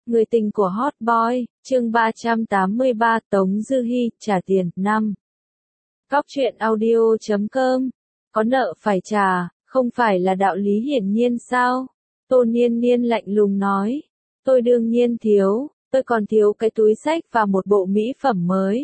Người tình của Hot Boy, chương 383, Tống Dư Hi, trả tiền, 5. Cóc truyện audio.com. Có nợ phải trả, không phải là đạo lý hiển nhiên sao? Tô Niên Niên lạnh lùng nói. Tôi đương nhiên thiếu, tôi còn thiếu cái túi xách và một bộ mỹ phẩm mới.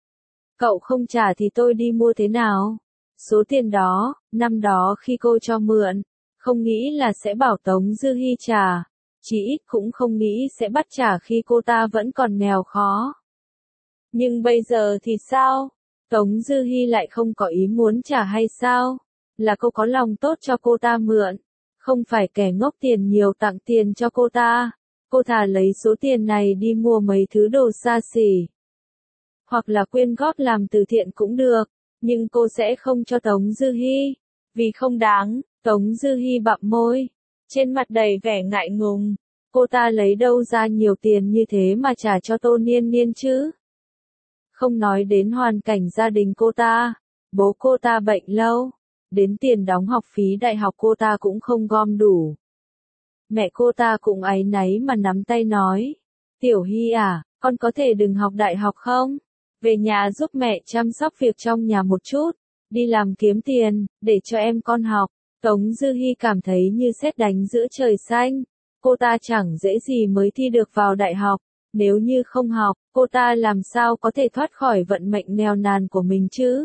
Cậu không trả thì tôi đi mua thế nào? Số tiền đó, năm đó khi cô cho mượn, không nghĩ là sẽ bảo Tống Dư Hi trả. Chỉ ít cũng không nghĩ sẽ bắt trả khi cô ta vẫn còn nghèo khó. Nhưng bây giờ thì sao? Tống Dư Hi lại không có ý muốn trả hay sao? Là cô có lòng tốt cho cô ta mượn, không phải kẻ ngốc tiền nhiều tặng tiền cho cô ta. Cô thà lấy số tiền này đi mua mấy thứ đồ xa xỉ. Hoặc là quyên góp làm từ thiện cũng được, nhưng cô sẽ không cho Tống Dư Hi. Vì không đáng, Tống Dư Hi bặm môi, trên mặt đầy vẻ ngại ngùng. Cô ta lấy đâu ra nhiều tiền như thế mà trả cho Tô Niên Niên chứ? Không nói đến hoàn cảnh gia đình cô ta, bố cô ta bệnh lâu, đến tiền đóng học phí đại học cô ta cũng không gom đủ. Mẹ cô ta cũng áy náy mà nắm tay nói, Tiểu Hi à, con có thể đừng học đại học không? Về nhà giúp mẹ chăm sóc việc trong nhà một chút, đi làm kiếm tiền, để cho em con học. Tống Dư Hi cảm thấy như sét đánh giữa trời xanh. Cô ta chẳng dễ gì mới thi được vào đại học. Nếu như không học, cô ta làm sao có thể thoát khỏi vận mệnh nghèo nàn của mình chứ?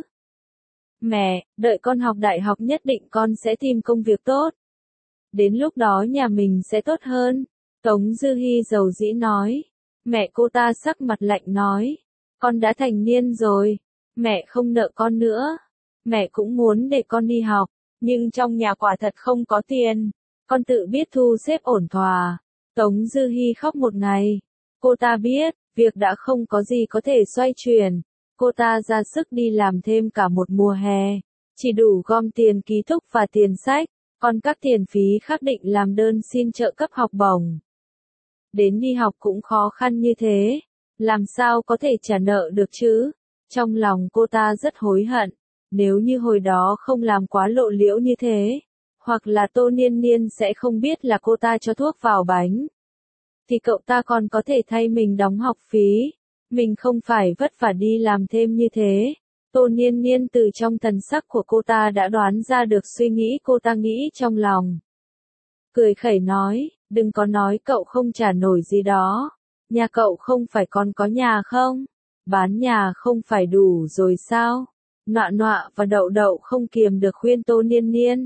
Mẹ, đợi con học đại học nhất định con sẽ tìm công việc tốt. Đến lúc đó nhà mình sẽ tốt hơn. Tống Dư Hi dầu dĩ nói. Mẹ cô ta sắc mặt lạnh nói. Con đã thành niên rồi. Mẹ không nợ con nữa. Mẹ cũng muốn để con đi học. Nhưng trong nhà quả thật không có tiền. Con tự biết thu xếp ổn thỏa. Tống Dư Hi khóc một ngày. Cô ta biết, việc đã không có gì có thể xoay chuyển. Cô ta ra sức đi làm thêm cả một mùa hè. Chỉ đủ gom tiền ký túc và tiền sách. Còn các tiền phí khác định làm đơn xin trợ cấp học bổng. Đến đi học cũng khó khăn như thế. Làm sao có thể trả nợ được chứ? Trong lòng cô ta rất hối hận. Nếu như hồi đó không làm quá lộ liễu như thế, hoặc là Tô Niên Niên sẽ không biết là cô ta cho thuốc vào bánh, thì cậu ta còn có thể thay mình đóng học phí. Mình không phải vất vả đi làm thêm như thế. Tô Niên Niên từ trong thần sắc của cô ta đã đoán ra được suy nghĩ cô ta nghĩ trong lòng. Cười khẩy nói, đừng có nói cậu không trả nổi gì đó. Nhà cậu không phải còn có nhà không? Bán nhà không phải đủ rồi sao? Nọa nọa và đậu đậu không kiềm được khuyên Tô Niên Niên.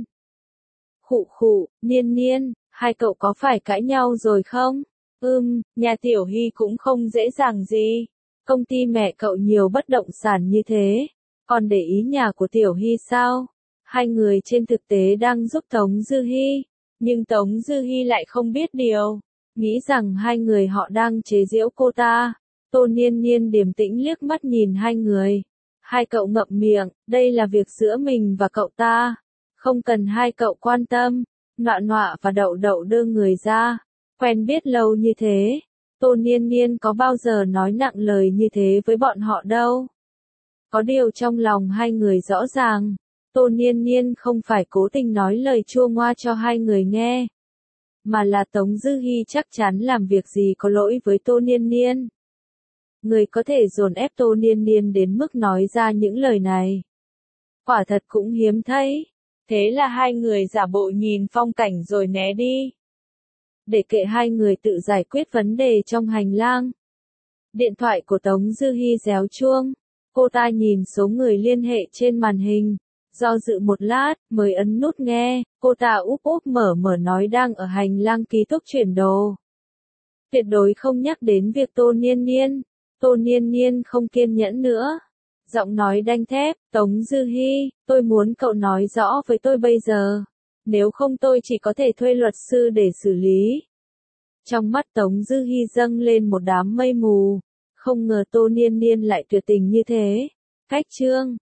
Khụ khụ, Niên Niên, hai cậu có phải cãi nhau rồi không? Nhà Tiểu Hi cũng không dễ dàng gì. Công ty mẹ cậu nhiều bất động sản như thế. Còn để ý nhà của Tiểu Hi sao? Hai người trên thực tế đang giúp Tống Dư Hi. Nhưng Tống Dư Hi lại không biết điều. Nghĩ rằng hai người họ đang chế giễu cô ta. Tô Niên Niên điềm tĩnh liếc mắt nhìn hai người. Hai cậu ngậm miệng, đây là việc giữa mình và cậu ta. Không cần hai cậu quan tâm. Nọa nọa và đậu đậu đưa người ra. Quen biết lâu như thế. Tô Niên Niên có bao giờ nói nặng lời như thế với bọn họ đâu. Có điều trong lòng hai người rõ ràng. Tô Niên Niên không phải cố tình nói lời chua ngoa cho hai người nghe. Mà là Tống Dư Hi chắc chắn làm việc gì có lỗi với Tô Niên Niên. Người có thể dồn ép Tô Niên Niên đến mức nói ra những lời này. Quả thật cũng hiếm thấy. Thế là hai người giả bộ nhìn phong cảnh rồi né đi. Để kệ hai người tự giải quyết vấn đề trong hành lang. Điện thoại của Tống Dư Hi réo chuông. Cô ta nhìn số người liên hệ trên màn hình. Do dự một lát, mới ấn nút nghe. Cô ta úp úp mở mở nói đang ở hành lang ký túc chuyển đồ. Tuyệt đối không nhắc đến việc Tô Niên Niên. Tô Niên Niên không kiên nhẫn nữa. Giọng nói đanh thép, Tống Dư Hi, tôi muốn cậu nói rõ với tôi bây giờ. Nếu không tôi chỉ có thể thuê luật sư để xử lý. Trong mắt Tống Dư Hi dâng lên một đám mây mù. Không ngờ Tô Niên Niên lại tuyệt tình như thế. Cách chương